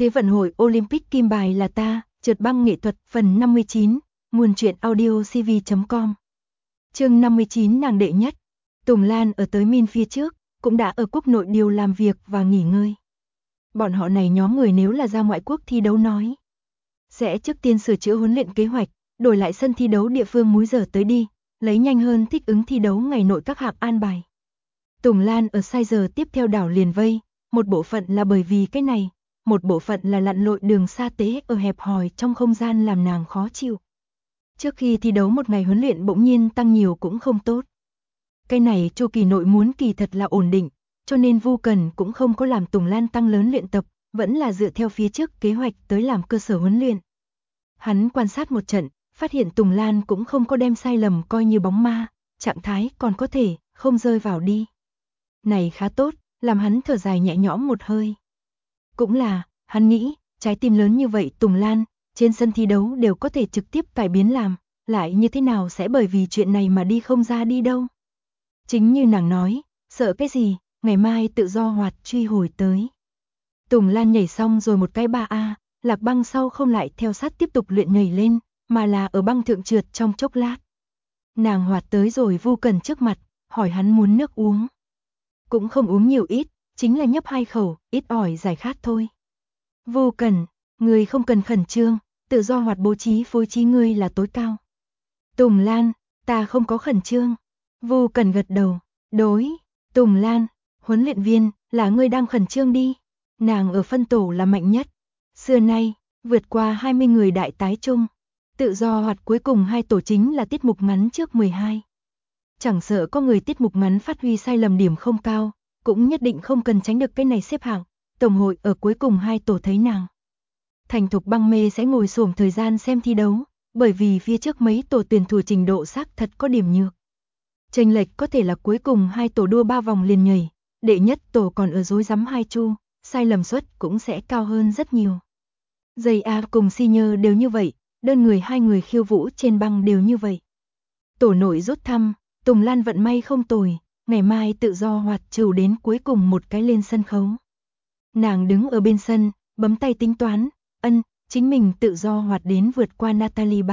Thế vận hội Olympic kim bài là ta, trượt băng nghệ thuật phần 59, nguồn truyện audio cv.com. Chương 59 nàng đệ nhất. Tùng Lan ở tới Min phía trước, cũng đã ở quốc nội điều làm việc và nghỉ ngơi. Bọn họ này nhóm người nếu là ra ngoại quốc thi đấu nói, sẽ trước tiên sửa chữa huấn luyện kế hoạch, đổi lại sân thi đấu địa phương múi giờ tới đi, lấy nhanh hơn thích ứng thi đấu ngày nội các hạng an bài. Tùng Lan ở sai giờ tiếp theo đảo liền vây, một bộ phận là bởi vì cái này, một bộ phận là lặn lội đường xa tế ở hẹp hòi trong không gian làm nàng khó chịu. Trước khi thi đấu một ngày huấn luyện bỗng nhiên tăng nhiều cũng không tốt. Cái này chu kỳ nội muốn kỳ thật là ổn định, cho nên Vu Cần cũng không có làm Tùng Lan tăng lớn luyện tập, vẫn là dựa theo phía trước kế hoạch tới làm cơ sở huấn luyện. Hắn quan sát một trận, phát hiện Tùng Lan cũng không có đem sai lầm coi như bóng ma, trạng thái còn có thể, không rơi vào đi. Này khá tốt, làm hắn thở dài nhẹ nhõm một hơi. Cũng là, hắn nghĩ, trái tim lớn như vậy Tùng Lan, trên sân thi đấu đều có thể trực tiếp cải biến làm, lại như thế nào sẽ bởi vì chuyện này mà đi không ra đi đâu. Chính như nàng nói, sợ cái gì, ngày mai tự do hoạt truy hồi tới. Tùng Lan nhảy xong rồi một cái 3A, Lạc Băng sau không lại theo sát tiếp tục luyện nhảy lên, mà là ở băng thượng trượt trong chốc lát. Nàng hoạt tới rồi Vu Cần trước mặt, hỏi hắn muốn nước uống. Cũng không uống nhiều ít, chính là nhấp 2 khẩu, ít ỏi giải khát thôi. Vu Cần, người không cần khẩn trương, tự do hoạt bố trí phối trí ngươi là tối cao. Tùng Lan, ta không có khẩn trương. Vu Cần gật đầu, đối. Tùng Lan, huấn luyện viên, là ngươi đang khẩn trương đi. Nàng ở phân tổ là mạnh nhất. Xưa nay, vượt qua 20 người đại tái chung. Tự do hoạt cuối cùng 2 tổ chính là tiết mục ngắn trước 12. Chẳng sợ có người tiết mục ngắn phát huy sai lầm điểm không cao, cũng nhất định không cần tránh được cái này xếp hạng. Tổng hội ở cuối cùng 2 tổ thấy nàng. Thành thục băng mê sẽ ngồi xổm thời gian xem thi đấu, bởi vì phía trước mấy tổ tuyển thủ trình độ xác thật có điểm nhược. Chênh lệch có thể là cuối cùng 2 tổ đua 3 vòng liền nhảy, đệ nhất tổ còn ở rối rắm 2 chu, sai lầm suất cũng sẽ cao hơn rất nhiều. Giày A cùng Senior đều như vậy, đơn người 2 người khiêu vũ trên băng đều như vậy. Tổ nội rút thăm, Tùng Lan vận may không tồi, ngày mai tự do hoạt trừ đến cuối cùng một cái lên sân khấu. Nàng đứng ở bên sân, bấm tay tính toán, chính mình tự do hoạt đến vượt qua Natalie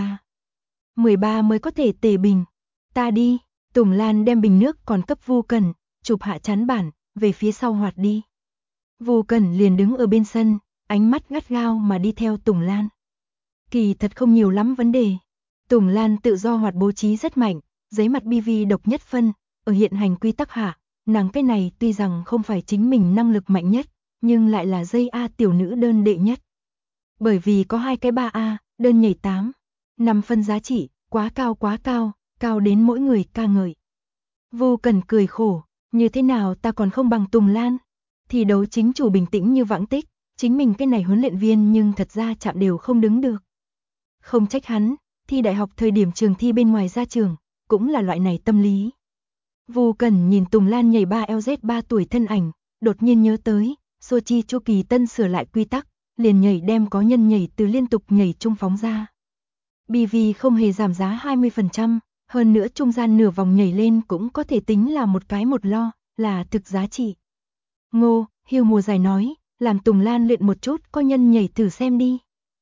13 mới có thể tề bình. Ta đi, Tùng Lan đem bình nước còn cấp Vu Cần, chụp hạ chắn bản, về phía sau hoạt đi. Vu Cần liền đứng ở bên sân, ánh mắt gắt gao mà đi theo Tùng Lan. Kỳ thật không nhiều lắm vấn đề. Tùng Lan tự do hoạt bố trí rất mạnh, giấy mặt BV độc nhất phân, ở hiện hành quy tắc hạ, nàng cái này tuy rằng không phải chính mình năng lực mạnh nhất, nhưng lại là dây A tiểu nữ đơn đệ nhất. Bởi vì có 2 cái 3A, đơn nhảy 5 phân giá trị, quá cao, cao đến mỗi người ca ngợi. Vu Cần cười khổ, như thế nào ta còn không bằng Tùng Lan. Thi đấu chính chủ bình tĩnh như vãng tích, chính mình cái này huấn luyện viên nhưng thật ra chạm đều không đứng được. Không trách hắn, thi đại học thời điểm trường thi bên ngoài ra trường, cũng là loại này tâm lý. Vu Cần nhìn Tùng Lan nhảy 3LZ 3 tuổi thân ảnh, đột nhiên nhớ tới, Sochi chu kỳ tân sửa lại quy tắc, liền nhảy đem có nhân nhảy từ liên tục nhảy trung phóng ra. BV không hề giảm giá 20%, hơn nữa trung gian nửa vòng nhảy lên cũng có thể tính là một cái một lo, là thực giá trị. Ngô, Hiêu mùa giải nói, làm Tùng Lan luyện một chút có nhân nhảy thử xem đi.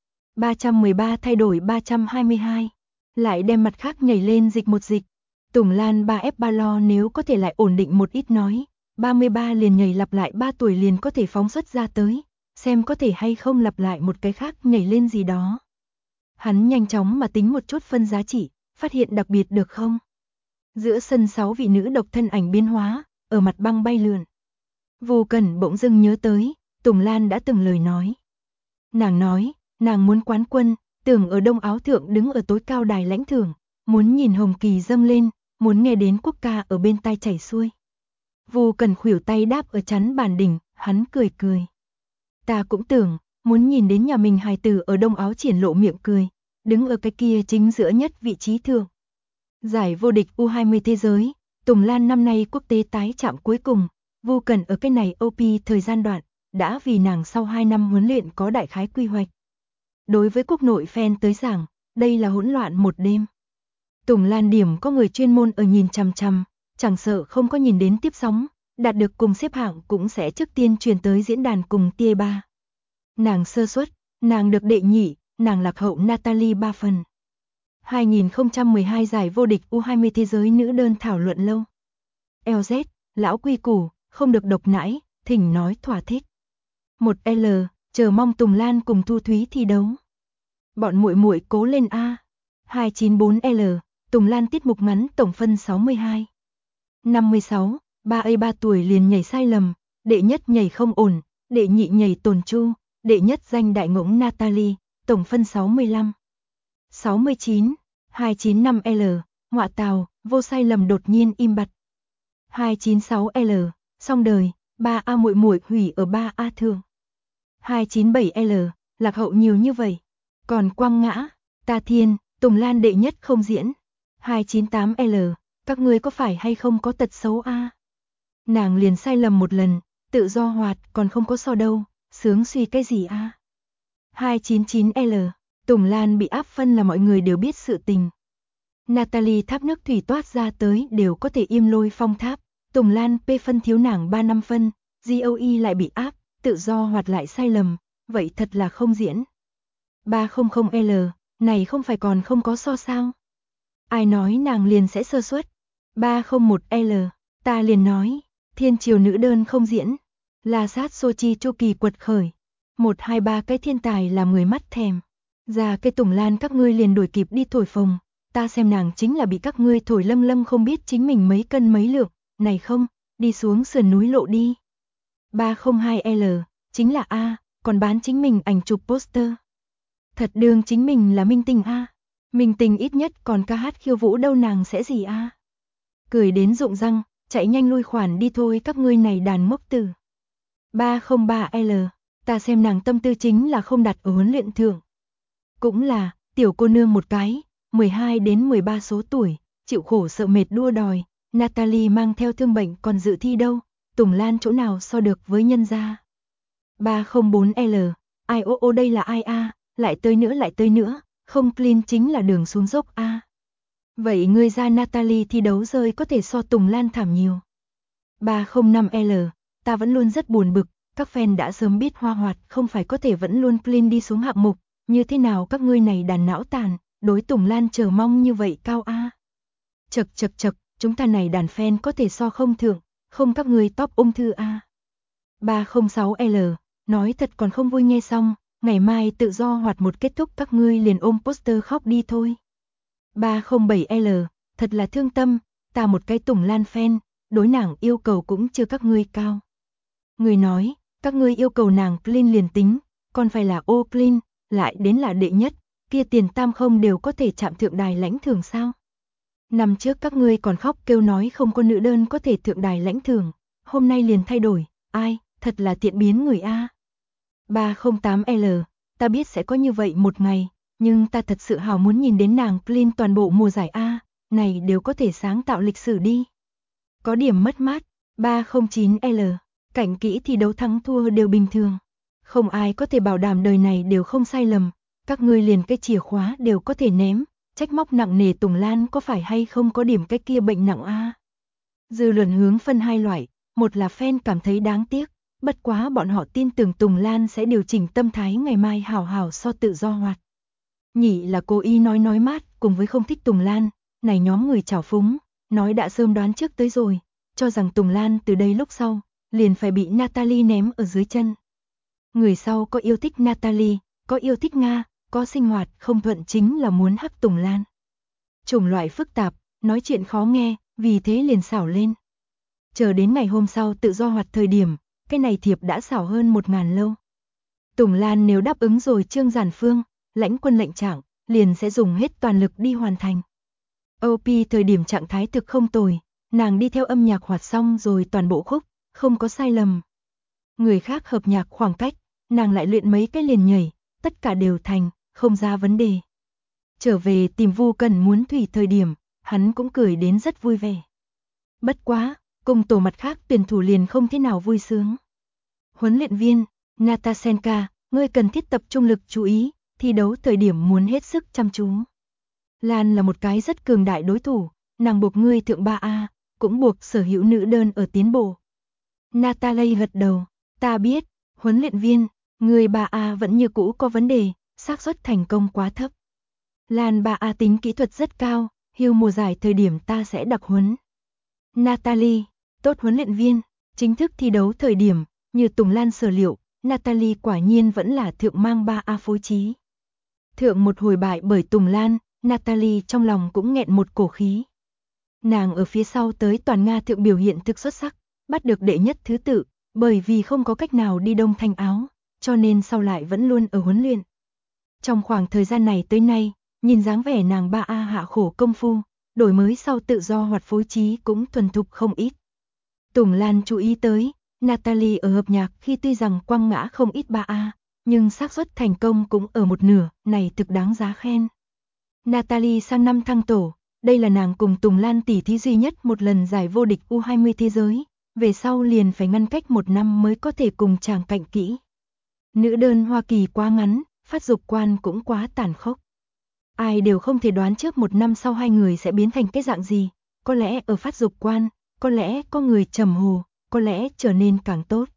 313 thay đổi 322, lại đem mặt khác nhảy lên dịch một dịch. Tùng Lan 3F3 lo nếu có thể lại ổn định một ít nói, 33 liền nhảy lặp lại 3 tuổi liền có thể phóng xuất ra tới, xem có thể hay không lặp lại một cái khác nhảy lên gì đó. Hắn nhanh chóng mà tính một chút phân giá trị, phát hiện đặc biệt được không? Giữa sân 6 vị nữ độc thân ảnh biến hóa, ở mặt băng bay lượn. Vu Cần bỗng dưng nhớ tới, Tùng Lan đã từng lời nói. Nàng nói, nàng muốn quán quân, tưởng ở Đông Áo Thượng đứng ở tối cao đài lãnh thưởng, muốn nhìn hồng kỳ dâng lên, muốn nghe đến quốc ca ở bên tai chảy xuôi. Vu Cần khuỷu tay đáp ở chắn bàn đỉnh, hắn cười cười. Ta cũng tưởng, muốn nhìn đến nhà mình hài tử ở Đông Áo triển lộ miệng cười, đứng ở cái kia chính giữa nhất vị trí thượng. Giải vô địch U20 thế giới, Tùng Lan năm nay quốc tế tái chạm cuối cùng, Vu Cần ở cái này OP thời gian đoạn, đã vì nàng sau 2 năm huấn luyện có đại khái quy hoạch. Đối với quốc nội fan tới giảng, đây là hỗn loạn một đêm. Tùng Lan điểm có người chuyên môn ở nhìn chằm chằm, chẳng sợ không có nhìn đến tiếp sóng, đạt được cùng xếp hạng cũng sẽ trước tiên truyền tới diễn đàn cùng TA3. Nàng sơ suất, nàng được đệ nhị, nàng lạc hậu Natalie 3 phần. 2012 giải vô địch U20 thế giới nữ đơn thảo luận lâu. LZ, lão quy củ, không được độc nãi, thỉnh nói thỏa thích. 1L, chờ mong Tùng Lan cùng Thu Thúy thi đấu. Bọn muội muội cố lên a. 294L, Tùng Lan tiết mục ngắn tổng phân 62. 56, 3 tuổi liền nhảy sai lầm, đệ nhất nhảy không ổn, đệ nhị nhảy tồn chu, đệ nhất danh đại ngỗng Natalie, tổng phân 65. 69, 295L, ngọa tào, vô sai lầm đột nhiên im bặt. 296L, xong đời, 3A muội muội hủy ở 3A thường. 297L, lạc hậu nhiều như vậy. Còn quăng ngã, ta thiên, Tùng Lan đệ nhất không diễn. 298L, các ngươi có phải hay không có tật xấu a? Nàng liền sai lầm một lần, tự do hoạt còn không có so đâu, sướng suy cái gì a? 299L, Tùng Lan bị áp phân là mọi người đều biết sự tình. Natalie tháp nước thủy toát ra tới đều có thể im lôi phong tháp, Tùng Lan P phân thiếu nàng 3 năm phân, GOE lại bị áp, tự do hoạt lại sai lầm, vậy thật là không diễn. 300L, này không phải còn không có so sao? Ai nói nàng liền sẽ sơ suất? 301L, ta liền nói, thiên triều nữ đơn không diễn, là sát Sochi chu kỳ quật khởi. 123 cái thiên tài làm người mắt thèm. Ra cái Tùng Lan các ngươi liền đuổi kịp đi thổi phồng, ta xem nàng chính là bị các ngươi thổi lâm lâm không biết chính mình mấy cân mấy lượng, này không, đi xuống sườn núi lộ đi. 302L, chính là A, còn bán chính mình ảnh chụp poster. Thật đương chính mình là minh tinh A, minh tinh ít nhất còn ca hát khiêu vũ đâu nàng sẽ gì A. Cười đến rụng răng, chạy nhanh lui khoản đi thôi các ngươi này đàn mốc tử. 303L, ta xem nàng tâm tư chính là không đặt ở huấn luyện thượng. Cũng là, tiểu cô nương một cái, 12 đến 13 số tuổi, chịu khổ sợ mệt đua đòi, Natalie mang theo thương bệnh còn dự thi đâu, Tùng Lan chỗ nào so được với nhân gia. 304L, ai ô đây là ai a, lại tới nữa, không clean chính là đường xuống dốc a. Vậy ngươi ra Natalie thi đấu rơi có thể so Tùng Lan thảm nhiều. 305L, ta vẫn luôn rất buồn bực, các fan đã sớm biết Hoa Hoạt không phải có thể vẫn luôn clean đi xuống hạng mục, như thế nào các ngươi này đàn não tàn, đối Tùng Lan chờ mong như vậy cao a. Chậc, chúng ta này đàn fan có thể so không thượng, không các ngươi top ung thư a. 306L, nói thật còn không vui nghe xong, ngày mai tự do hoạt một kết thúc các ngươi liền ôm poster khóc đi thôi. 307L, thật là thương tâm, ta một cái Tùng Lan fan, đối nàng yêu cầu cũng chưa các ngươi cao. Người nói, các ngươi yêu cầu nàng clean liền tính, còn phải là ô clean, lại đến là đệ nhất, kia tiền tam không đều có thể chạm thượng đài lãnh thưởng sao? Năm trước các ngươi còn khóc kêu nói không có nữ đơn có thể thượng đài lãnh thưởng, hôm nay liền thay đổi, ai, thật là tiện biến người a. 308L, ta biết sẽ có như vậy một ngày, nhưng ta thật sự hào muốn nhìn đến nàng clean toàn bộ mùa giải A, này đều có thể sáng tạo lịch sử đi. Có điểm mất mát, 309L, cảnh kỹ thi đấu thắng thua đều bình thường. Không ai có thể bảo đảm đời này đều không sai lầm, các ngươi liền cái chìa khóa đều có thể ném, trách móc nặng nề Tùng Lan có phải hay không có điểm cái kia bệnh nặng A. Dư luận hướng phân hai loại, một là fan cảm thấy đáng tiếc, bất quá bọn họ tin tưởng Tùng Lan sẽ điều chỉnh tâm thái ngày mai hảo hảo so tự do hoạt. Nhị là cố ý nói mát cùng với không thích Tùng Lan, này nhóm người trào phúng, nói đã sớm đoán trước tới rồi, cho rằng Tùng Lan từ đây lúc sau, liền phải bị Natalie ném ở dưới chân. Người sau có yêu thích Natalie, có yêu thích Nga, có sinh hoạt không thuận chính là muốn hắc Tùng Lan. Chủng loại phức tạp, nói chuyện khó nghe, vì thế liền xảo lên. Chờ đến ngày hôm sau tự do hoạt thời điểm, cái này thiệp đã xảo hơn 1000 lâu. Tùng Lan nếu đáp ứng rồi Trương Giản Phương, lãnh quân lệnh trạng, liền sẽ dùng hết toàn lực đi hoàn thành. OP thời điểm trạng thái thực không tồi, nàng đi theo âm nhạc hoạt xong rồi toàn bộ khúc, không có sai lầm. Người khác hợp nhạc khoảng cách, nàng lại luyện mấy cái liền nhảy, tất cả đều thành, không ra vấn đề. Trở về tìm Vu Cần muốn thủy thời điểm, hắn cũng cười đến rất vui vẻ. Bất quá, cùng tổ mặt khác tuyển thủ liền không thế nào vui sướng. Huấn luyện viên, Natasenka, ngươi cần thiết tập trung lực chú ý, thi đấu thời điểm muốn hết sức chăm chú. Lan là một cái rất cường đại đối thủ, nàng buộc ngươi thượng 3A, cũng buộc sở hữu nữ đơn ở tiến bộ. Natalie gật đầu, ta biết, huấn luyện viên, Người ba A vẫn như cũ có vấn đề, xác suất thành công quá thấp. Lan ba A tính kỹ thuật rất cao, hưu mùa giải thời điểm ta sẽ đặc huấn. Natalie, tốt huấn luyện viên, chính thức thi đấu thời điểm, như Tùng Lan sở liệu, Natalie quả nhiên vẫn là thượng mang 3A phối trí. Thượng một hồi bại bởi Tùng Lan, Natalie trong lòng cũng nghẹn một cổ khí. Nàng ở phía sau tới toàn Nga thượng biểu hiện thực xuất sắc, bắt được đệ nhất thứ tự, bởi vì không có cách nào đi đông thanh áo, cho nên sau lại vẫn luôn ở huấn luyện. Trong khoảng thời gian này tới nay, nhìn dáng vẻ nàng 3A hạ khổ công phu, đổi mới sau tự do hoạt phối trí cũng thuần thục không ít. Tùng Lan chú ý tới, Natalie ở hợp nhạc khi tuy rằng quăng ngã không ít 3A, nhưng xác suất thành công cũng ở một nửa, này thực đáng giá khen. Natalie sang năm thăng tổ, đây là nàng cùng Tùng Lan tỷ thí duy nhất một lần giải vô địch U20 thế giới, về sau liền phải ngăn cách một năm mới có thể cùng chàng cạnh kỹ. Nữ đơn Hoa Kỳ quá ngắn, phát dục quan cũng quá tàn khốc. Ai đều không thể đoán trước một năm sau hai người sẽ biến thành cái dạng gì, có lẽ ở phát dục quan, có lẽ có người trầm hồ, có lẽ trở nên càng tốt.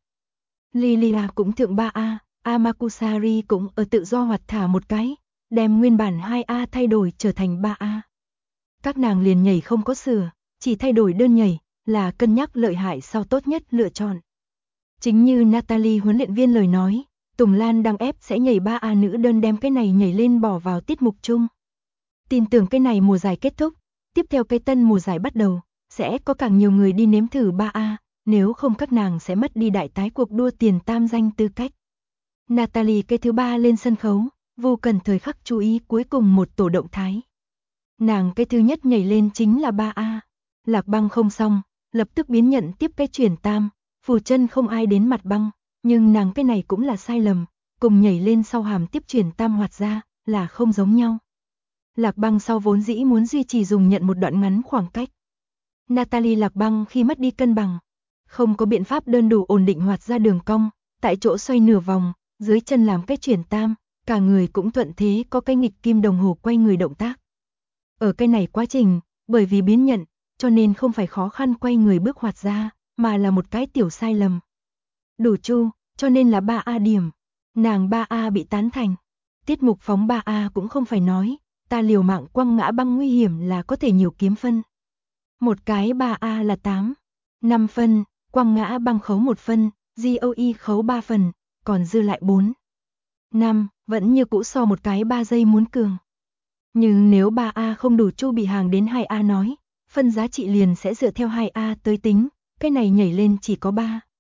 Lilia cũng thượng 3A, Amakusari cũng ở tự do hoạt thả một cái, đem nguyên bản 2A thay đổi trở thành 3A. Các nàng liền nhảy không có sửa, chỉ thay đổi đơn nhảy, là cân nhắc lợi hại sau tốt nhất lựa chọn. Chính như Natalie huấn luyện viên lời nói, Tùng Lan đang ép sẽ nhảy 3A nữ đơn đem cái này nhảy lên bỏ vào tiết mục chung. Tin tưởng cái này mùa giải kết thúc, tiếp theo cái tân mùa giải bắt đầu, sẽ có càng nhiều người đi nếm thử 3A, nếu không các nàng sẽ mất đi đại tái cuộc đua tiền tam danh tư cách. Natalie cái thứ 3 lên sân khấu, vô cần thời khắc chú ý cuối cùng một tổ động thái. Nàng cái thứ nhất nhảy lên chính là 3A, Lạc Băng không xong, lập tức biến nhận tiếp cái chuyển tam, phù chân không ai đến mặt băng, nhưng nàng cái này cũng là sai lầm, cùng nhảy lên sau hàm tiếp chuyển tam hoạt ra, là không giống nhau. Lạc Băng sau vốn dĩ muốn duy trì dùng nhận một đoạn ngắn khoảng cách. Natalie Lạc Băng khi mất đi cân bằng, không có biện pháp đơn đủ ổn định hoạt ra đường cong, tại chỗ xoay nửa vòng, dưới chân làm cái chuyển tam, cả người cũng thuận thế có cái nghịch kim đồng hồ quay người động tác. Ở cái này quá trình, bởi vì biến nhận, cho nên không phải khó khăn quay người bước hoạt ra, mà là một cái tiểu sai lầm. Đủ chu, cho nên là 3A điểm. Nàng 3A bị tán thành. Tiết mục phóng 3A cũng không phải nói, ta liều mạng quăng ngã băng nguy hiểm là có thể nhiều kiếm phân. Một cái 3A là 8, 5 phân, quăng ngã băng khấu 1 phân, GOE khấu 3 phần, còn dư lại 4. 5, vẫn như cũ so một cái 3 giây muốn cường. Nhưng nếu 3A không đủ chu bị hàng đến 2A nói, phân giá trị liền sẽ dựa theo 2A tới tính, cái này nhảy lên chỉ có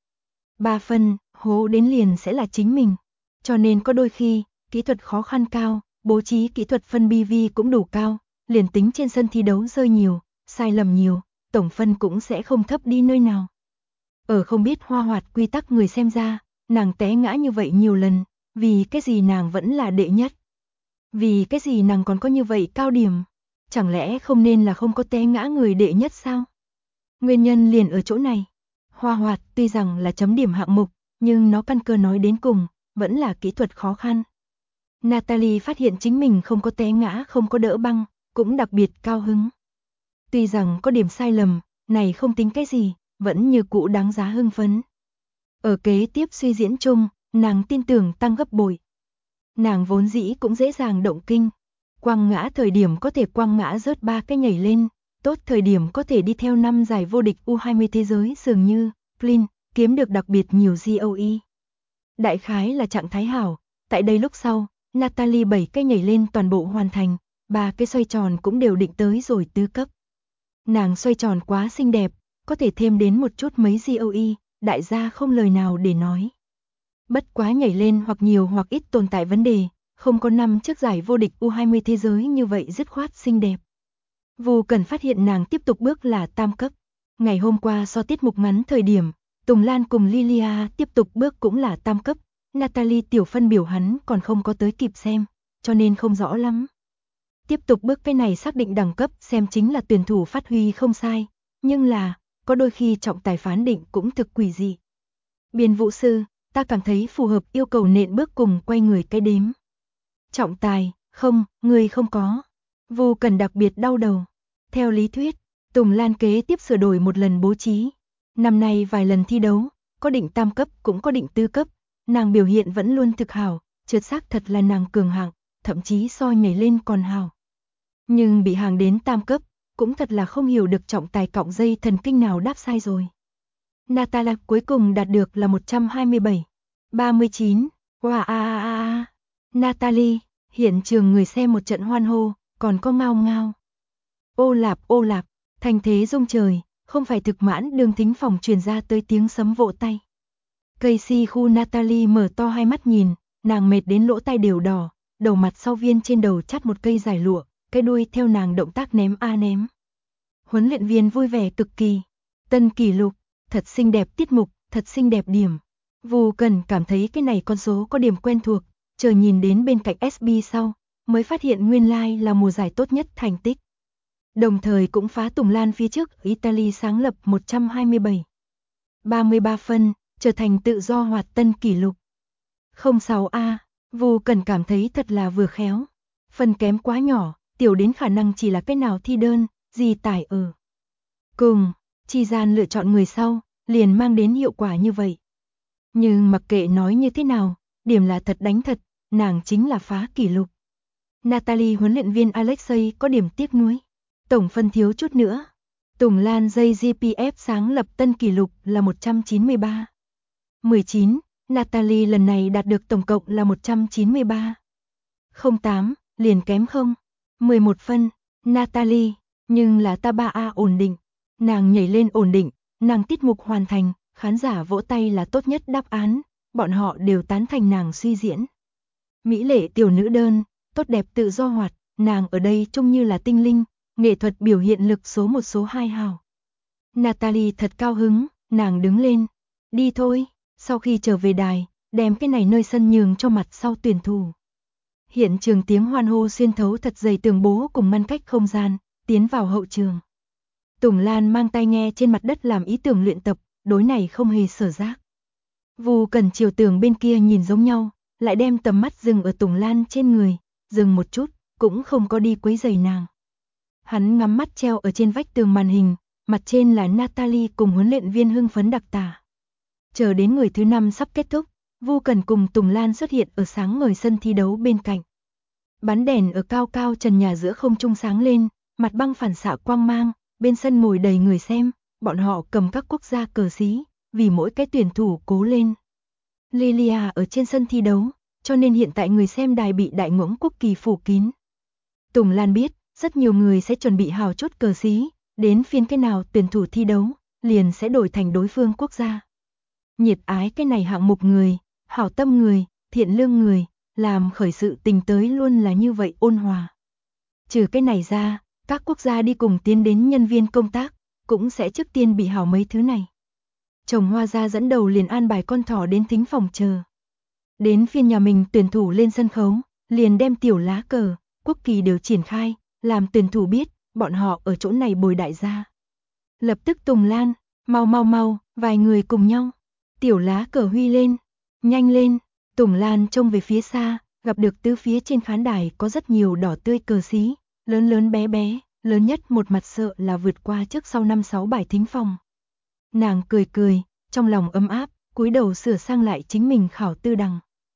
3 phân, hố đến liền sẽ là chính mình. Cho nên có đôi khi, kỹ thuật khó khăn cao, bố trí kỹ thuật phân BV cũng đủ cao, liền tính trên sân thi đấu rơi nhiều, sai lầm nhiều, tổng phân cũng sẽ không thấp đi nơi nào. Ở không biết hoa hoạt quy tắc người xem ra, nàng té ngã như vậy nhiều lần, vì cái gì nàng vẫn là đệ nhất? Vì cái gì nàng còn có như vậy cao điểm? Chẳng lẽ không nên là không có té ngã người đệ nhất sao? Nguyên nhân liền ở chỗ này. Hoa hoạt tuy rằng là chấm điểm hạng mục, nhưng nó căn cơ nói đến cùng, vẫn là kỹ thuật khó khăn. Natalie phát hiện chính mình không có té ngã không có đỡ băng, cũng đặc biệt cao hứng. Tuy rằng có điểm sai lầm, này không tính cái gì, vẫn như cũ đáng giá hưng phấn. Ở kế tiếp suy diễn chung, nàng tin tưởng tăng gấp bội. Nàng vốn dĩ cũng dễ dàng động kinh. Quăng ngã thời điểm có thể quăng ngã rớt 3 cái nhảy lên, tốt thời điểm có thể đi theo 5 giải vô địch U20 thế giới dường như, clean, kiếm được đặc biệt nhiều GOE. Đại khái là trạng thái hảo, tại đây lúc sau, Natalie 7 cái nhảy lên toàn bộ hoàn thành, 3 cái xoay tròn cũng đều định tới rồi tứ cấp. Nàng xoay tròn quá xinh đẹp, có thể thêm đến một chút mấy GOE, đại gia không lời nào để nói. Bất quá nhảy lên hoặc nhiều hoặc ít tồn tại vấn đề, không có năm trước giải vô địch U20 thế giới như vậy dứt khoát xinh đẹp. Vô cần phát hiện nàng tiếp tục bước là tam cấp. Ngày hôm qua so tiết mục ngắn thời điểm, Tùng Lan cùng Lilia tiếp tục bước cũng là tam cấp. Natalie tiểu phân biểu hắn còn không có tới kịp xem, cho nên không rõ lắm. Tiếp tục bước cái này xác định đẳng cấp xem chính là tuyển thủ phát huy không sai, nhưng là, có đôi khi trọng tài phán định cũng thực quỷ dị. Biên vũ sư, ta cảm thấy phù hợp yêu cầu nện bước cùng quay người cái đếm. Trọng tài, không, người không có. Vô cần đặc biệt đau đầu. Theo lý thuyết, Tùng Lan kế tiếp sửa đổi một lần bố trí. Năm nay vài lần thi đấu, có định tam cấp cũng có định tư cấp. nàng biểu hiện vẫn luôn thực hảo, trượt xác thật là nàng cường hạng, thậm chí so nhảy lên còn hảo. Nhưng bị hàng đến tam cấp, cũng thật là không hiểu được trọng tài cọng dây thần kinh nào đáp sai rồi. Natalia cuối cùng đạt được là 127. 39. Wow. Natalie, hiện trường người xem một trận hoan hô, còn có ngao ngao. Ô lạp, thành thế rung trời, không phải thực mãn đường thính phòng truyền ra tới tiếng sấm vỗ tay. Casey khu Natalie mở to hai mắt nhìn, nàng mệt đến lỗ tai đều đỏ, đầu mặt sau viên trên đầu chắt một cây giải lụa, cái đuôi theo nàng động tác ném a ném. Huấn luyện viên vui vẻ cực kỳ. Tân kỷ lục, thật xinh đẹp tiết mục, thật xinh đẹp điểm. Vu Cần cảm thấy cái này con số có điểm quen thuộc, chờ nhìn đến bên cạnh SB sau, mới phát hiện nguyên lai là mùa giải tốt nhất thành tích. Đồng thời cũng phá Tùng Lan phía trước Italy sáng lập 127. 33 phân, trở thành tự do hoạt tân kỷ lục. 06A, Vu Cần cảm thấy thật là vừa khéo. Phần kém quá nhỏ, tiểu đến khả năng chỉ là cái nào thi đơn, gì tải ở. Cùng, chi gian lựa chọn người sau, liền mang đến hiệu quả như vậy. Nhưng mặc kệ nói như thế nào, điểm là thật đánh thật, nàng chính là phá kỷ lục. Natalie huấn luyện viên Alexei có điểm tiếc nuối. Tổng phân thiếu chút nữa. Tùng Lan dây GPF sáng lập tân kỷ lục là 193. 19, Natalie lần này đạt được tổng cộng là 193. 08, liền kém không. 11 phân, Natalie, nhưng là ta 3A ổn định. Nàng nhảy lên ổn định, nàng tiết mục hoàn thành, khán giả vỗ tay là tốt nhất đáp án, bọn họ đều tán thành nàng suy diễn. Mỹ lệ tiểu nữ đơn, tốt đẹp tự do hoạt, nàng ở đây trông như là tinh linh, nghệ thuật biểu hiện lực số 1 số 2 hào. Natalie thật cao hứng, nàng đứng lên, đi thôi, sau khi trở về đài, đem cái này nơi sân nhường cho mặt sau tuyển thủ. Hiện trường tiếng hoan hô xuyên thấu thật dày tường bố cùng ngăn cách không gian, tiến vào hậu trường. Tùng Lan mang tai nghe trên mặt đất làm ý tưởng luyện tập, đối này không hề sở giác. Vu Cần chiều tường bên kia nhìn giống nhau, lại đem tầm mắt dừng ở Tùng Lan trên người, dừng một chút, cũng không có đi quấy rầy nàng. Hắn ngắm mắt treo ở trên vách tường màn hình, mặt trên là Natalie cùng huấn luyện viên hưng phấn đặc tả. Chờ đến người thứ 5 sắp kết thúc, Vu Cần cùng Tùng Lan xuất hiện ở sáng ngời sân thi đấu bên cạnh. Bắn đèn ở cao cao trần nhà giữa không trung sáng lên, mặt băng phản xạ quang mang, bên sân ngồi đầy người xem, bọn họ cầm các quốc gia cờ xí, vì mỗi cái tuyển thủ cố lên. Lilia ở trên sân thi đấu, cho nên hiện tại người xem đài bị đại ngỗng quốc kỳ phủ kín. Tùng Lan biết, rất nhiều người sẽ chuẩn bị hào chốt cờ xí, đến phiên cái nào tuyển thủ thi đấu, liền sẽ đổi thành đối phương quốc gia. Nhiệt ái cái này hạng mục người, hảo tâm người, thiện lương người, làm khởi sự tình tới luôn là như vậy ôn hòa. Trừ cái này ra, các quốc gia đi cùng tiến đến nhân viên công tác, cũng sẽ trước tiên bị hảo mấy thứ này. Chồng Hoa gia dẫn đầu liền an bài con thỏ đến thính phòng chờ. Đến phiên nhà mình tuyển thủ lên sân khấu, liền đem tiểu lá cờ, quốc kỳ đều triển khai, làm tuyển thủ biết, bọn họ ở chỗ này bồi đại gia. Lập tức Tùng Lan, mau, vài người cùng nhau. Tiểu lá cờ huy lên, nhanh lên, Tùng Lan trông về phía xa, gặp được tứ phía trên khán đài có rất nhiều đỏ tươi cờ xí, lớn bé bé, lớn nhất một mặt sợ là vượt qua trước sau 5-6 bài thính phòng. Nàng cười, trong lòng ấm áp, cúi đầu sửa sang lại chính mình khảo tư đằng.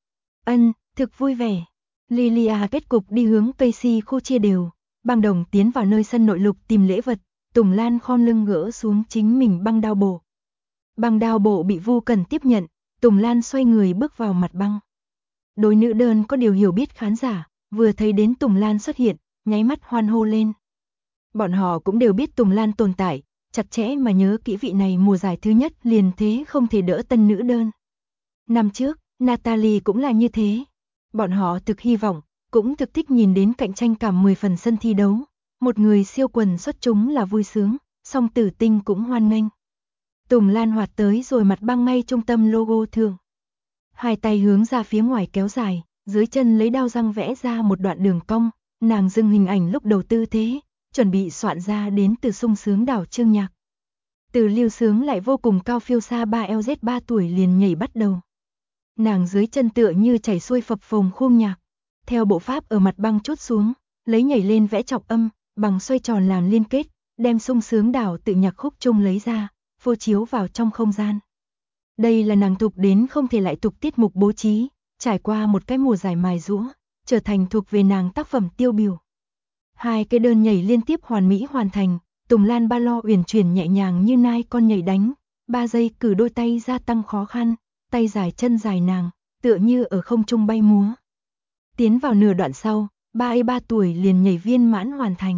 Thực vui vẻ. Lilia kết cục đi hướng Casey khu chia đều, băng đồng tiến vào nơi sân nội lục tìm lễ vật, Tùng Lan khom lưng gỡ xuống chính mình băng đao bộ. Băng đao bộ bị Vu Cần tiếp nhận, Tùng Lan xoay người bước vào mặt băng. Đối nữ đơn có điều hiểu biết khán giả, vừa thấy đến Tùng Lan xuất hiện, nháy mắt hoan hô lên. Bọn họ cũng đều biết Tùng Lan tồn tại, chặt chẽ mà nhớ kỹ vị này mùa giải thứ nhất liền thế không thể đỡ tân nữ đơn. Năm trước, Natalie cũng là như thế. Bọn họ thực hy vọng, cũng thực thích nhìn đến cạnh tranh cả 10 phần sân thi đấu. Một người siêu quần xuất chúng là vui sướng, song Tử Tinh cũng hoan nghênh. Tùng Lan hoạt tới rồi mặt băng ngay trung tâm logo thượng. Hai tay hướng ra phía ngoài kéo dài, dưới chân lấy đao răng vẽ ra một đoạn đường cong, nàng dừng hình ảnh lúc đầu tư thế, chuẩn bị soạn ra đến từ sung sướng đảo chương nhạc. Từ lưu sướng lại vô cùng cao phiêu xa 3LZ 3 tuổi liền nhảy bắt đầu. Nàng dưới chân tựa như chảy xuôi phập phồng khung nhạc, theo bộ pháp ở mặt băng chốt xuống, lấy nhảy lên vẽ trọng âm, bằng xoay tròn làm liên kết, đem sung sướng đảo tự nhạc khúc chung lấy ra, phô chiếu vào trong không gian. Đây là nàng tục đến không thể lại tục tiết mục bố trí, trải qua một cái mùa giải mài giũa, trở thành thuộc về nàng tác phẩm tiêu biểu. Hai cái đơn nhảy liên tiếp hoàn mỹ hoàn thành, Tùng Lan ba lo uyển chuyển nhẹ nhàng như nai con nhảy đánh, 3 giây cử đôi tay gia tăng khó khăn, tay dài chân dài nàng, tựa như ở không trung bay múa. Tiến vào nửa đoạn sau, 3 tuổi liền nhảy viên mãn hoàn thành.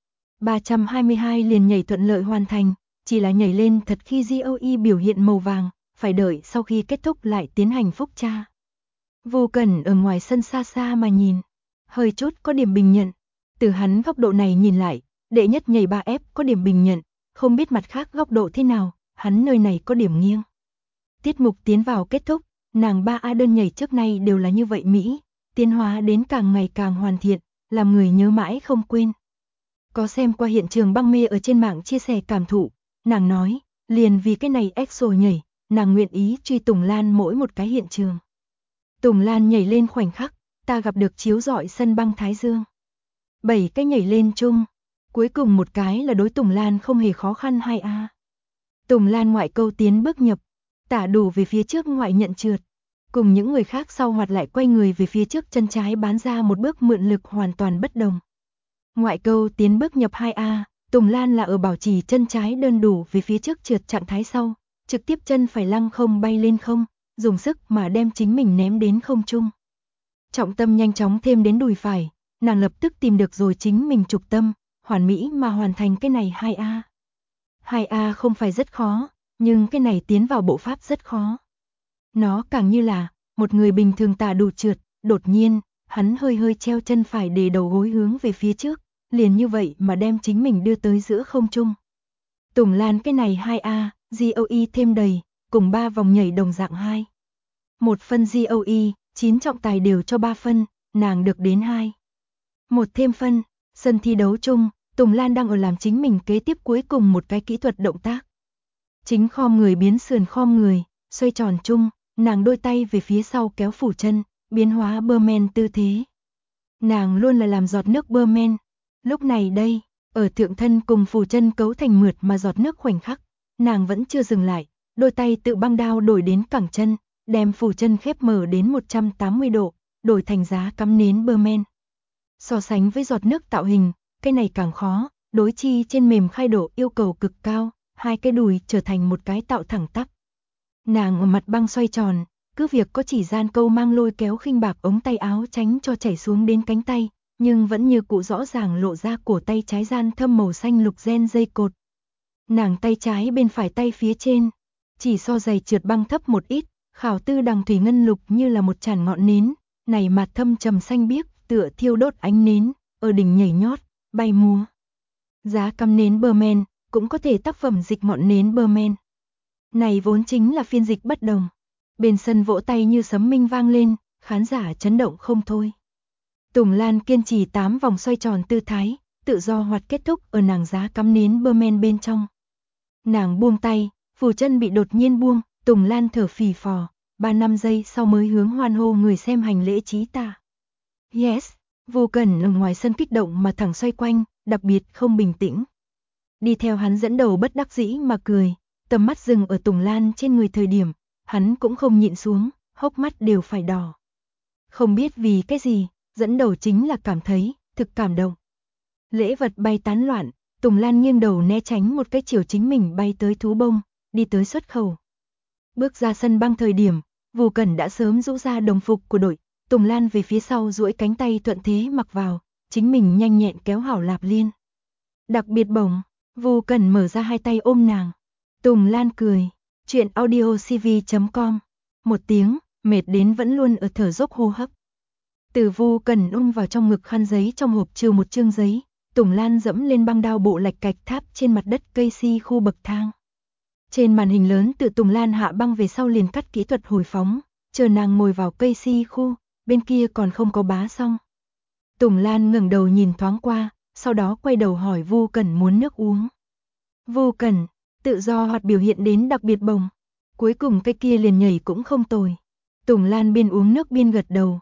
322 liền nhảy thuận lợi hoàn thành, chỉ là nhảy lên thật khi GOE biểu hiện màu vàng, phải đợi sau khi kết thúc lại tiến hành phúc tra. Vô Cẩn ở ngoài sân xa xa mà nhìn, hơi chút có điểm bình nhận. Từ hắn góc độ này nhìn lại, đệ nhất nhảy 3F có điểm bình nhận, không biết mặt khác góc độ thế nào, hắn nơi này có điểm nghiêng. Tiết mục tiến vào kết thúc, nàng 3A đơn nhảy trước nay đều là như vậy Mỹ, tiến hóa đến càng ngày càng hoàn thiện, làm người nhớ mãi không quên. Có xem qua hiện trường băng mê ở trên mạng chia sẻ cảm thụ, nàng nói, liền vì cái này EXO nhảy, nàng nguyện ý truy Tùng Lan mỗi một cái hiện trường. Tùng Lan nhảy lên khoảnh khắc, ta gặp được chiếu rọi sân băng Thái Dương. 7 cái nhảy lên chung, cuối cùng một cái là đối Tùng Lan không hề khó khăn 2A. Tùng Lan ngoại câu tiến bước nhập, tả đủ về phía trước ngoại nhận trượt, cùng những người khác sau hoạt lại quay người về phía trước chân trái bán ra một bước mượn lực hoàn toàn bất đồng. Ngoại câu tiến bước nhập 2A, Tùng Lan là ở bảo trì chân trái đơn đủ về phía trước trượt trạng thái sau, trực tiếp chân phải lăng không bay lên không, dùng sức mà đem chính mình ném đến không trung. Trọng tâm nhanh chóng thêm đến đùi phải, nàng lập tức tìm được rồi chính mình trục tâm, hoàn mỹ mà hoàn thành cái này 2A. 2A không phải rất khó, nhưng cái này tiến vào bộ pháp rất khó. Nó càng như là một người bình thường tả đủ trượt, đột nhiên, hắn hơi hơi treo chân phải để đầu gối hướng về phía trước, liền như vậy mà đem chính mình đưa tới giữa không trung. Tùng Lan cái này 2A, GOE thêm đầy, cùng 3 vòng nhảy đồng dạng 2. 1 phân GOE, 9 trọng tài đều cho 3 phân, nàng được đến 2. 1 thêm phân, sân thi đấu chung, Tùng Lan đang ở làm chính mình kế tiếp cuối cùng một cái kỹ thuật động tác. Chính khom người biến sườn khom người, xoay tròn chung, nàng đôi tay về phía sau kéo phủ chân, biến hóa Burman tư thế. Nàng luôn là làm giọt nước Burman. Lúc này đây, ở thượng thân cùng phủ chân cấu thành mượt mà giọt nước khoảnh khắc, nàng vẫn chưa dừng lại, đôi tay tự băng đao đổi đến cẳng chân, đem phủ chân khép mở đến 180 độ, đổi thành giá cắm nến Burman. So sánh với giọt nước tạo hình, cái này càng khó, đối chi trên mềm khai độ yêu cầu cực cao, hai cái đùi trở thành một cái tạo thẳng tắp. Nàng ở mặt băng xoay tròn, cứ việc có chỉ gian câu mang lôi kéo khinh bạc ống tay áo tránh cho chảy xuống đến cánh tay, nhưng vẫn như cũ rõ ràng lộ ra cổ tay trái gian thâm màu xanh lục gen dây cột. Nàng tay trái bên phải tay phía trên, chỉ so giày trượt băng thấp một ít, khảo tư đằng thủy ngân lục như là một tràn ngọn nến, này mặt thâm trầm xanh biếc, tựa thiêu đốt ánh nến, ở đỉnh nhảy nhót, bay múa. Giá cắm nến Burman, cũng có thể tác phẩm dịch ngọn nến Burman. Này vốn chính là phiên dịch bất đồng. Bên sân vỗ tay như sấm minh vang lên, khán giả chấn động không thôi. Tùng Lan kiên trì 8 vòng xoay tròn tư thái, tự do hoạt kết thúc ở nàng giá cắm nến Burman bên trong. Nàng buông tay, phủ chân bị đột nhiên buông, Tùng Lan thở phì phò, 3-5 giây sau mới hướng hoan hô người xem hành lễ trí tạ. Yes, Vô Cẩn ở ngoài sân kích động mà thẳng xoay quanh, đặc biệt không bình tĩnh. Đi theo hắn dẫn đầu bất đắc dĩ mà cười, tầm mắt dừng ở Tùng Lan trên người thời điểm, hắn cũng không nhịn xuống, hốc mắt đều phải đỏ. Không biết vì cái gì, dẫn đầu chính là cảm thấy, thực cảm động. Lễ vật bay tán loạn, Tùng Lan nghiêng đầu né tránh một cái chiều chính mình bay tới thú bông, đi tới xuất khẩu. Bước ra sân băng thời điểm, Vô Cẩn đã sớm rũ ra đồng phục của đội, Tùng Lan về phía sau duỗi cánh tay thuận thế mặc vào, chính mình nhanh nhẹn kéo hảo Lạp Liên. Đặc biệt bổng, Vô Cẩn mở ra hai tay ôm nàng. Tùng Lan cười, chuyện audiocv.com. Một tiếng, mệt đến vẫn luôn ở thở dốc hô hấp. Từ Vô Cẩn ôm vào trong ngực khăn giấy trong hộp trừ một chương giấy, Tùng Lan dẫm lên băng đao bộ lạch cạch tháp trên mặt đất cây si khu bậc thang. Trên màn hình lớn tự Tùng Lan hạ băng về sau liền cắt kỹ thuật hồi phóng, chờ nàng ngồi vào cây si khu, bên kia còn không có bá xong. Tùng Lan ngẩng đầu nhìn thoáng qua, sau đó quay đầu hỏi Vô Cẩn muốn nước uống. Vô Cẩn, tự do hoạt biểu hiện đến đặc biệt bồng. Cuối cùng cái kia liền nhảy cũng không tồi. Tùng Lan biên uống nước biên gật đầu,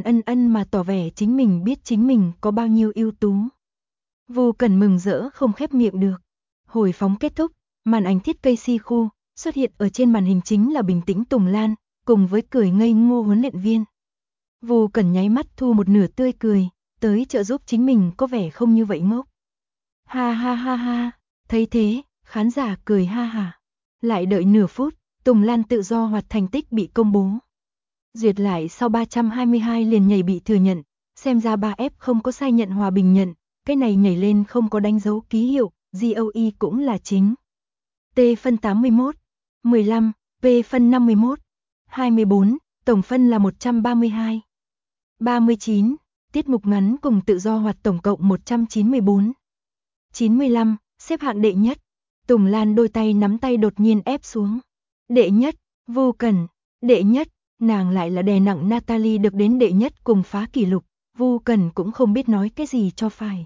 ân mà tỏ vẻ chính mình biết chính mình có bao nhiêu ưu tú. Vô Cẩn mừng rỡ không khép miệng được. Hồi phóng kết thúc, màn ảnh thiết cây si khu, Xuất hiện ở trên màn hình chính là bình tĩnh Tùng Lan, cùng với cười ngây ngô huấn luyện viên. Vu Cẩn nháy mắt thu một nửa tươi cười, tới trợ giúp chính mình có vẻ không như vậy ngốc. Ha ha ha ha, thấy thế, khán giả cười ha hả. Lại đợi nửa phút, Tùng Lan tự do hoạt thành tích bị công bố. Duyệt lại sau 322 liền nhảy bị thừa nhận, xem ra 3F không có sai nhận hòa bình nhận, cái này nhảy lên không có đánh dấu ký hiệu, GOE cũng là chính. T phân 81, 15, P phân 51, 24, tổng phân là 132. 39, tiết mục ngắn cùng tự do hoạt tổng cộng 194. 95, xếp hạng đệ nhất. Tùng Lan đôi tay nắm tay đột nhiên ép xuống. Đệ nhất, Vu Cẩn, đệ nhất, nàng lại là đè nặng Natalie được đến đệ nhất cùng phá kỷ lục, Vu Cẩn cũng không biết nói cái gì cho phải.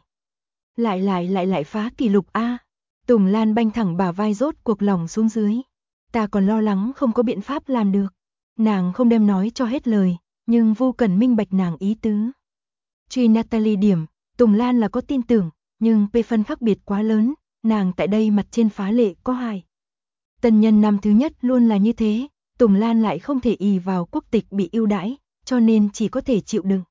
Lại phá kỷ lục a. Tùng Lan banh thẳng bả vai rốt cuộc lòng xuống dưới. Ta còn lo lắng không có biện pháp làm được. Nàng không đem nói cho hết lời, nhưng Vu Cẩn minh bạch nàng ý tứ. Truy Natalie điểm, Tùng Lan là có tin tưởng, nhưng P phân khác biệt quá lớn, nàng tại đây mặt trên phá lệ có hại. Tân nhân năm thứ nhất luôn là như thế, Tùng Lan lại không thể ỷ vào quốc tịch bị ưu đãi, cho nên chỉ có thể chịu đựng.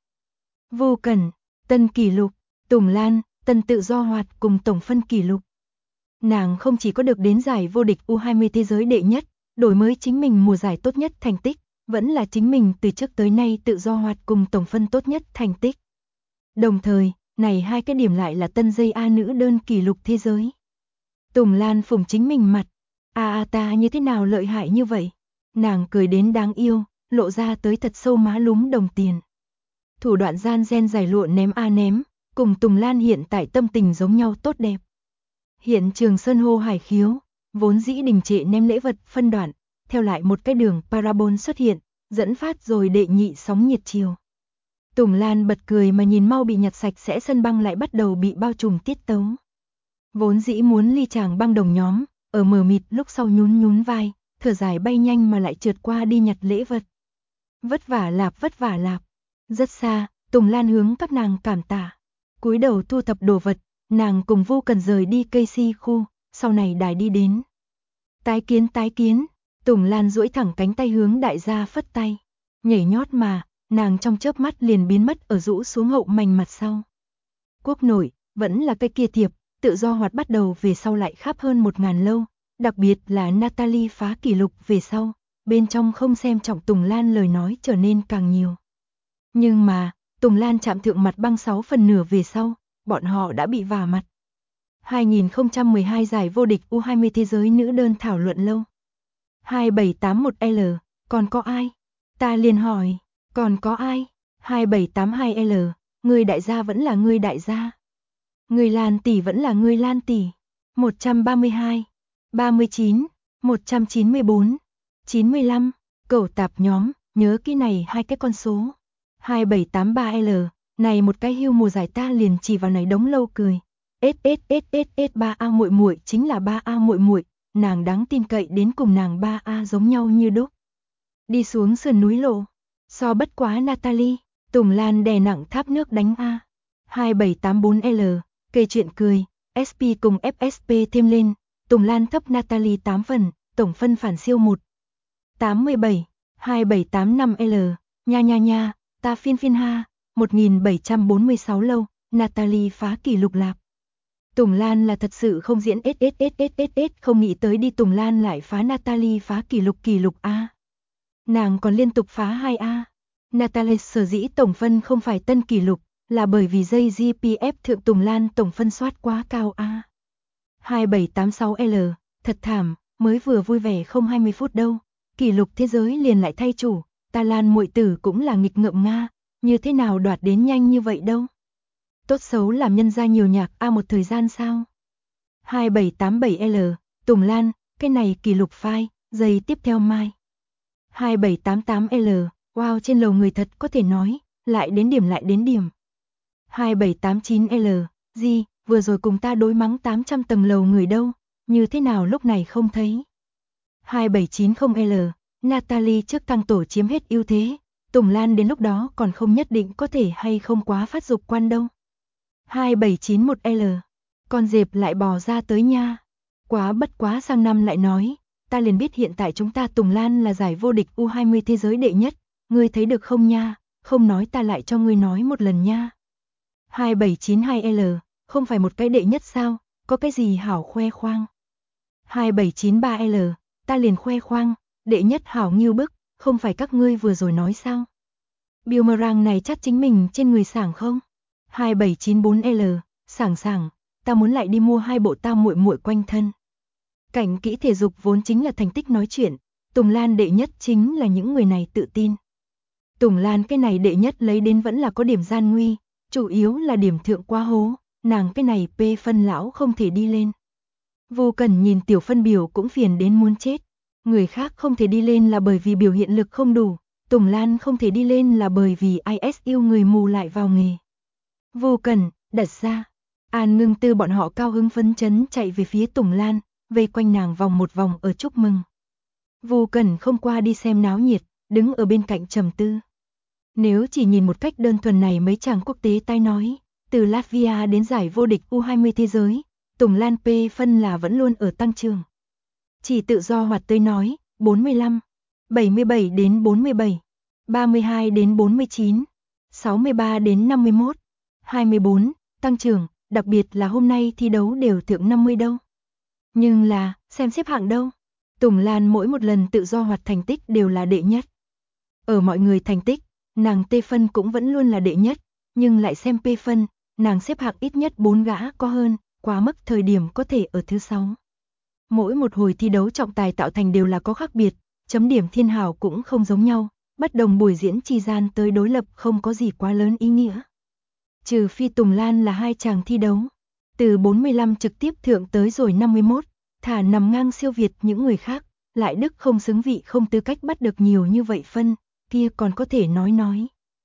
Vu Cẩn, tân kỷ lục, Tùng Lan, tân tự do hoạt cùng tổng phân kỷ lục. Nàng không chỉ có được đến giải vô địch U20 thế giới đệ nhất, đổi mới chính mình mùa giải tốt nhất thành tích, vẫn là chính mình từ trước tới nay tự do hoạt cùng tổng phân tốt nhất thành tích. Đồng thời, này hai cái điểm lại là tân dây A nữ đơn kỷ lục thế giới. Tùng Lan phủng chính mình mặt, ta như thế nào lợi hại như vậy? Nàng cười đến đáng yêu, lộ ra tới thật sâu má lúm đồng tiền. Thủ đoạn gian gen giải lụa ném ném, cùng Tùng Lan hiện tại tâm tình giống nhau tốt đẹp. Hiện trường sân hô hải khiếu, vốn dĩ đình trệ ném lễ vật phân đoạn, theo lại một cái đường parabol xuất hiện, dẫn phát rồi đệ nhị sóng nhiệt chiều. Tùng Lan bật cười mà nhìn mau bị nhặt sạch sẽ sân băng lại bắt đầu bị bao trùm tiết tấu. Vốn dĩ muốn ly chàng băng đồng nhóm, ở mờ mịt lúc sau nhún nhún vai, thở dài bay nhanh mà lại trượt qua đi nhặt lễ vật. Vất vả lạp. Rất xa, Tùng Lan hướng các nàng cảm tạ. Cúi đầu thu thập đồ vật, nàng cùng Vu Cần rời đi cây si khu, sau này đài đi đến. Tái kiến, Tùng Lan duỗi thẳng cánh tay hướng đại gia phất tay. Nhảy nhót mà, nàng trong chớp mắt liền biến mất ở rũ xuống hậu mảnh mặt sau. Quốc nội, vẫn là cây kia thiệp, tự do hoạt bắt đầu về sau lại khắp hơn 1000 lâu, đặc biệt là Natalie phá kỷ lục về sau, bên trong không xem trọng Tùng Lan lời nói trở nên càng nhiều. Nhưng mà, Tùng Lan chạm thượng mặt băng 6 phần nửa về sau, bọn họ đã bị vả mặt. 2012 giải vô địch U20 thế giới nữ đơn thảo luận lâu. 2781L, còn có ai? Ta liền hỏi, còn có ai? 2782L, người đại gia vẫn là người đại gia. Người Lan tỷ vẫn là người Lan tỷ. 132, 39, 194, 95, cẩu tạp nhóm, nhớ kỹ này hai cái con số. 2783L, này một cái hưu mùa giải ta liền chỉ vào này đống lâu cười. SSSSS 3A muội muội chính là 3A muội muội, nàng đáng tin cậy đến cùng nàng 3A giống nhau như đúc. Đi xuống sườn núi lộ, so bất quá Natalie, Tùng Lan đè nặng tháp nước đánh A. 2784L, kể chuyện cười, SP cùng FSP thêm lên, Tùng Lan thấp Natalie 8 phần, tổng phân phản siêu 1. 87, 2785L, nha, ta phiên ha, 1746 lâu, Natalie phá kỷ lục lạp. Tùng Lan là thật sự không diễn SSSSSS, không nghĩ tới đi Tùng Lan lại phá Natalie phá kỷ lục A. Nàng còn liên tục phá 2A. Natalie sở dĩ tổng phân không phải tân kỷ lục, là bởi vì dây GPF thượng Tùng Lan tổng phân soát quá cao A. 2786L, thật thảm, mới vừa vui vẻ không 20 phút đâu, kỷ lục thế giới liền lại thay chủ, ta Lan muội tử cũng là nghịch ngợm Nga, như thế nào đoạt đến nhanh như vậy đâu. Tốt xấu làm nhân ra nhiều nhạc A một thời gian sao. 2787L, Tùng Lan, cái này kỷ lục phai, giây tiếp theo mai. 2788L, wow trên lầu người thật có thể nói, lại đến điểm. 2789L, gì, vừa rồi cùng ta đối mắng 800 tầng lầu người đâu, như thế nào lúc này không thấy. 2790L, Natalie trước tăng tổ chiếm hết ưu thế, Tùng Lan đến lúc đó còn không nhất định có thể hay không quá phát dục quan đâu. 2791L, con dẹp lại bò ra tới nha. Bất quá sang năm lại nói, ta liền biết hiện tại chúng ta Tùng Lan là giải vô địch U20 thế giới đệ nhất, ngươi thấy được không nha, không nói ta lại cho ngươi nói một lần nha. 2792L, không phải một cái đệ nhất sao, có cái gì hảo khoe khoang. 2793L, ta liền khoe khoang, đệ nhất hảo nghiêu bức, không phải các ngươi vừa rồi nói sao. Boomerang này chắc chính mình trên người sảng không? 2794L, sảng, ta muốn lại đi mua 2 bộ tam muội muội quanh thân. Cảnh kỹ thể dục vốn chính là thành tích nói chuyện, Tùng Lan đệ nhất chính là những người này tự tin. Tùng Lan cái này đệ nhất lấy đến vẫn là có điểm gian nguy, chủ yếu là điểm thượng quá hố, nàng cái này P phân lão không thể đi lên. Vô Cần nhìn tiểu phân biểu cũng phiền đến muốn chết, người khác không thể đi lên là bởi vì biểu hiện lực không đủ, Tùng Lan không thể đi lên là bởi vì ISU người mù lại vào nghề. Vô Cần, đặt ra, An Ngưng Tư bọn họ cao hứng phấn chấn chạy về phía Tùng Lan, vây quanh nàng vòng một vòng ở chúc mừng. Vô Cần không qua đi xem náo nhiệt, đứng ở bên cạnh trầm tư. Nếu chỉ nhìn một cách đơn thuần này mấy chàng quốc tế tai nói, từ Latvia đến giải vô địch U20 thế giới, Tùng Lan P phân là vẫn luôn ở tăng trưởng. Chỉ tự do hoạt tới nói, 45, 77 đến 47, 32 đến 49, 63 đến 51, 24, tăng trưởng, đặc biệt là hôm nay thi đấu đều thượng 50 đâu. Nhưng là, xem xếp hạng đâu. Tùng Lan mỗi một lần tự do hoạt thành tích đều là đệ nhất. Ở mọi người thành tích, nàng T phân cũng vẫn luôn là đệ nhất, nhưng lại xem P phân, nàng xếp hạng ít nhất 4 gã có hơn, quá mức thời điểm có thể ở thứ 6. Mỗi một hồi thi đấu trọng tài tạo thành đều là có khác biệt, chấm điểm thiên hào cũng không giống nhau, bất đồng buổi diễn chi gian tới đối lập không có gì quá lớn ý nghĩa. Trừ phi Tùng Lan là 2 chàng thi đấu, từ 45 trực tiếp thượng tới rồi 51, thả nằm ngang siêu việt những người khác, lại đức không xứng vị không tư cách bắt được nhiều như vậy phân, kia còn có thể nói.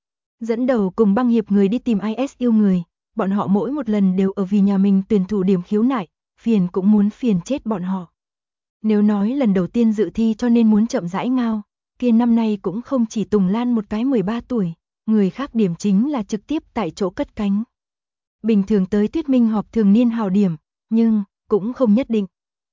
Dẫn đầu cùng băng hiệp người đi tìm ISU người, bọn họ mỗi một lần đều ở vì nhà mình tuyển thủ điểm khiếu nại, phiền cũng muốn phiền chết bọn họ. Nếu nói lần đầu tiên dự thi cho nên muốn chậm rãi ngao, kia năm nay cũng không chỉ Tùng Lan một cái 13 tuổi, người khác điểm chính là trực tiếp tại chỗ cất cánh. Bình thường tới thuyết minh họp thường niên hào điểm, nhưng cũng không nhất định.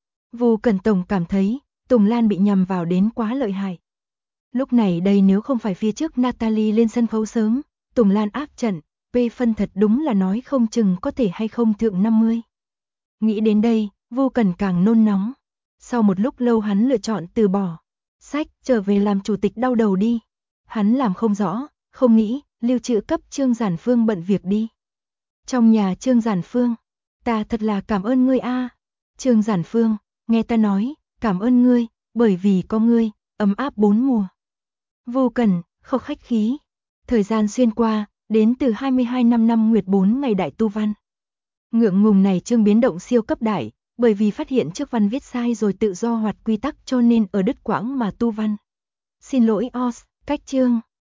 Vô Cần tổng cảm thấy Tùng Lan bị nhầm vào đến quá lợi hại. Lúc này đây nếu không phải phía trước Natalie lên sân khấu sớm, Tùng Lan áp trận, P phân thật đúng là nói không chừng có thể hay không thượng 50. Nghĩ đến đây, Vô Cần càng nôn nóng. Sau một lúc lâu hắn lựa chọn từ bỏ. Sách, trở về làm chủ tịch đau đầu đi. Hắn làm không rõ, không nghĩ, lưu trữ cấp Trương Giản Phương bận việc đi. Trong nhà Trương Giản Phương, ta thật là cảm ơn ngươi a. Trương Giản Phương, nghe ta nói, cảm ơn ngươi, bởi vì có ngươi, ấm áp 4 mùa. Vô Cần, không khách khí. Thời gian xuyên qua, đến từ 22 năm nguyệt 4 ngày đại tu văn. Ngượng ngùng này chương biến động siêu cấp đại, bởi vì phát hiện trước văn viết sai rồi tự do hoạt quy tắc cho nên ở đứt quãng mà tu văn. Xin lỗi OS, cách chương.